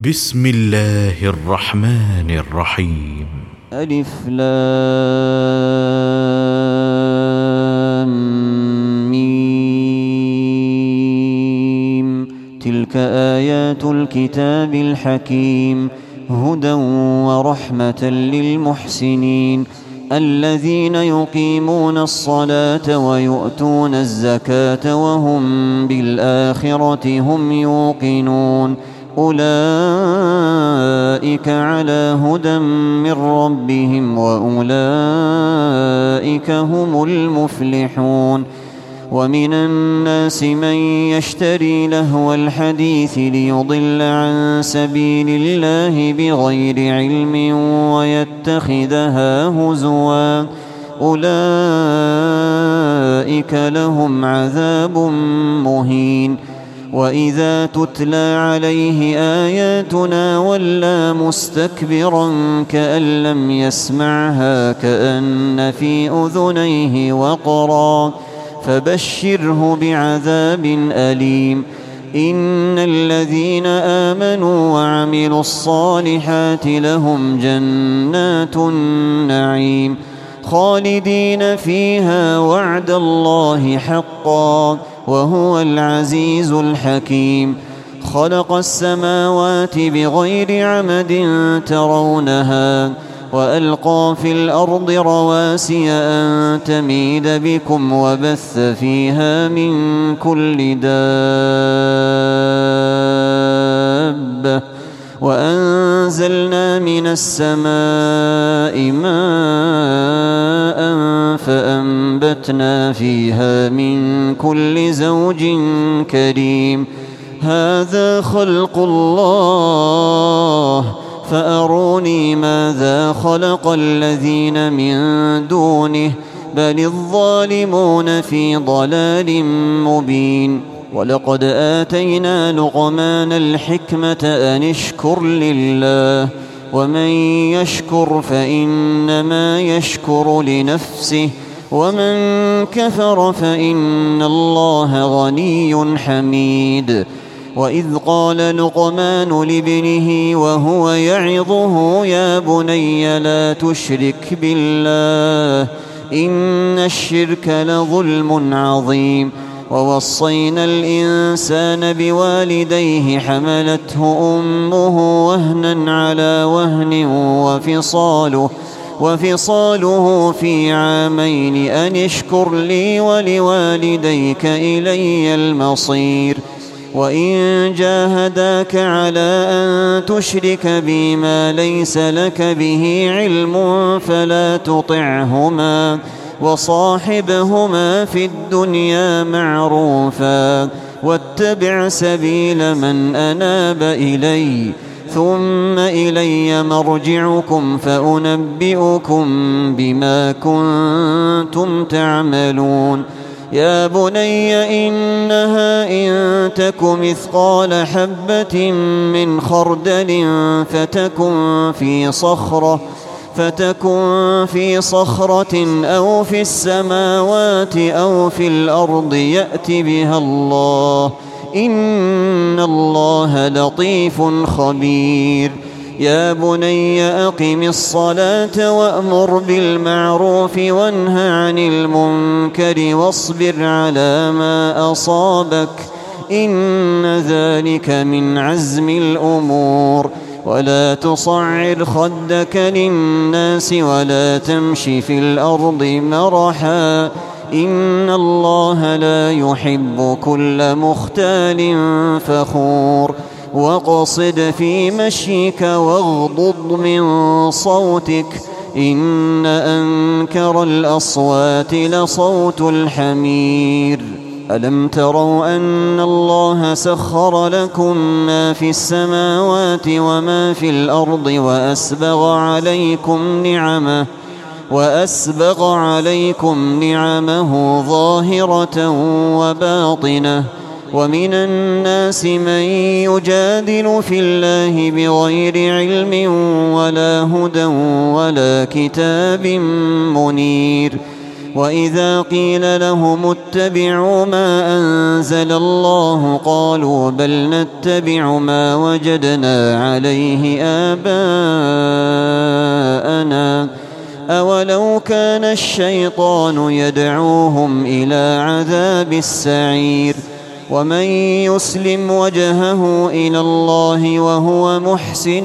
بسم الله الرحمن الرحيم. ألف لام ميم. تلك آيات الكتاب الحكيم هدى ورحمة للمحسنين الذين يقيمون الصلاة ويؤتون الزكاة وهم بالآخرة هم يوقنون أولئك على هدى من ربهم وأولئك هم المفلحون. ومن الناس من يشتري لهو الحديث ليضل عن سبيل الله بغير علم ويتخذها هزوا أولئك لهم عذاب مهين. وإذا تتلى عليه آياتنا ولى مستكبرا كأن لم يسمعها كأن في أذنيه وقرا فبشره بعذاب أليم. إن الذين آمنوا وعملوا الصالحات لهم جنات النعيم خالدين فيها وعد الله حقا وهو العزيز الحكيم. خلق السماوات بغير عمد ترونها وألقى في الأرض رواسي أن تميد بكم وبث فيها من كل دابة وأنزلنا من السماء ماء فأنبتنا فيها من كل زوج كريم. هذا خلق الله فأروني ماذا خلق الذين من دونه بل الظالمون في ضلال مبين. ولقد آتينا لقمان الحكمة أن اشكر لله ومن يشكر فإنما يشكر لنفسه ومن كفر فإن الله غني حميد. وإذ قال لقمان لابنه وهو يعظه يا بني لا تشرك بالله إن الشرك لظلم عظيم. ووصينا الإنسان بوالديه حملته أمه وهنا على وهن وفصاله في عامين أن اشكر لي ولوالديك إلي المصير. وإن جاهداك على أن تشرك بي ما ليس لك به علم فلا تطعهما وصاحبهما في الدنيا معروفا واتبع سبيل من أناب إلي ثم إلي مرجعكم فأنبئكم بما كنتم تعملون. يا بني إنها إن تك مثقال حبة من خردل فتكن في صخرة أو في السماوات أو في الأرض يأت بها الله إن الله لطيف خبير. يا بني أقم الصلاة وأمر بالمعروف وانه عن المنكر واصبر على ما أصابك إن ذلك من عزم الأمور. ولا تصعر خدك للناس ولا تمش في الأرض مرحا إن الله لا يحب كل مختال فخور. واقصد في مشيك واغضض من صوتك إن أنكر الأصوات لصوت الحمير. ألم تروا أن الله سخر لكم ما في السماوات وما في الأرض وأسبغ عليكم نعمه ظاهرة وباطنة. ومن الناس من يجادل في الله بغير علم ولا هدى ولا كتاب منير. وإذا قيل لهم اتبعوا ما أنزل الله قالوا بل نتبع ما وجدنا عليه آباءنا أولو كان الشيطان يدعوهم إلى عذاب السعير ومن يسلم وجهه إلى الله وهو محسن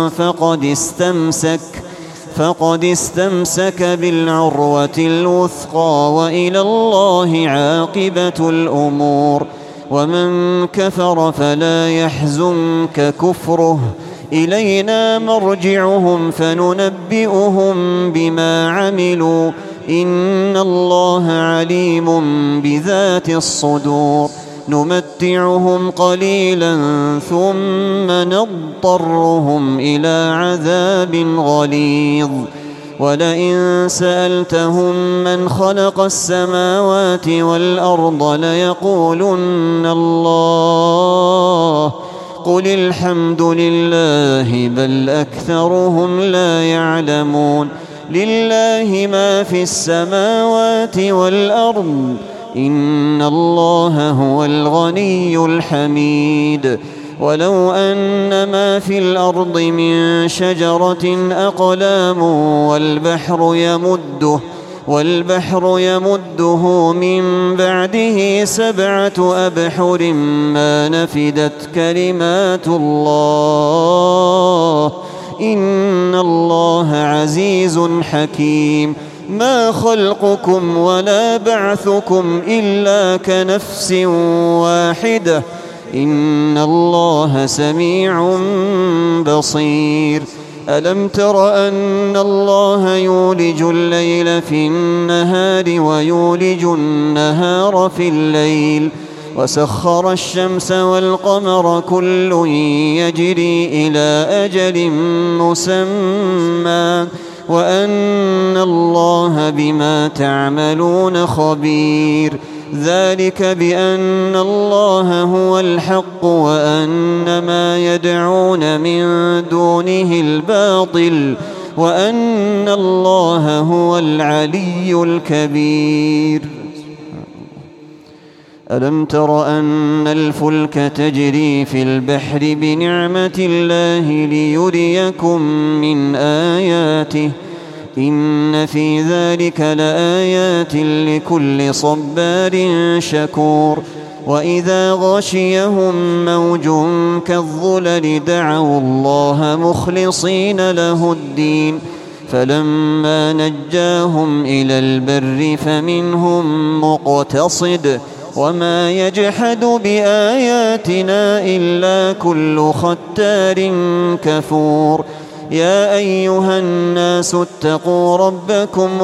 فقد استمسك بالعروة الوثقى وإلى الله عاقبة الأمور ومن كفر فلا يحزنك كفره إلينا مرجعهم فننبئهم بما عملوا إن الله عليم بذات الصدور نمتعهم قليلا ثم نضطرهم إلى عذاب غليظ ولئن سألتهم من خلق السماوات والأرض ليقولن الله قل الحمد لله بل أكثرهم لا يعلمون لله ما في السماوات والأرض إن الله هو الغني الحميد ولو أن ما في الأرض من شجرة أقلام والبحر يمده من بعده 7 أبحر ما نفدت كلمات الله إن الله عزيز حكيم ما خلقكم ولا بعثكم إلا كنفس واحدة إن الله سميع بصير ألم تر أن الله يولج الليل في النهار ويولج النهار في الليل وسخر الشمس والقمر كل يجري إلى أجل مسمى وأن الله بما تعملون خبير ذلك بأن الله هو الحق وأن ما يدعون من دونه الباطل وأن الله هو العلي الكبير ألم تر أن الفلك تجري في البحر بنعمة الله ليريكم من آياته إن في ذلك لآيات لكل صبار شكور وإذا غشيهم موج كالظلل دعوا الله مخلصين له الدين فلما نجاهم إلى البر فمنهم مقتصد وما يجحد بآياتنا إلا كل ختار كفور يا أيها الناس اتقوا ربكم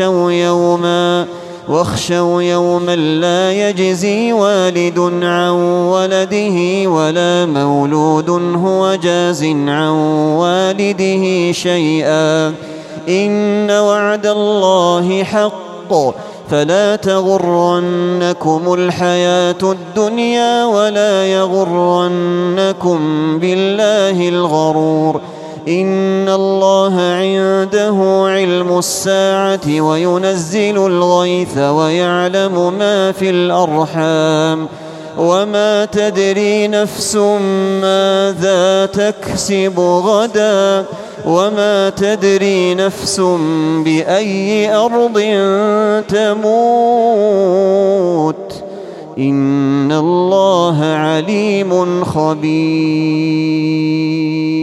واخشوا يوما لا يجزي والد عن ولده ولا مولود هو جاز عن والده شيئا إن وعد الله حق فلا تغرنكم الحياة الدنيا ولا يغرنكم بالله الغرور إن الله عنده علم الساعة وينزل الغيث ويعلم ما في الأرحام وما تدري نفس ماذا تكسب غدا وما تدري نفس بأي أرض تموت إن الله عليم خبير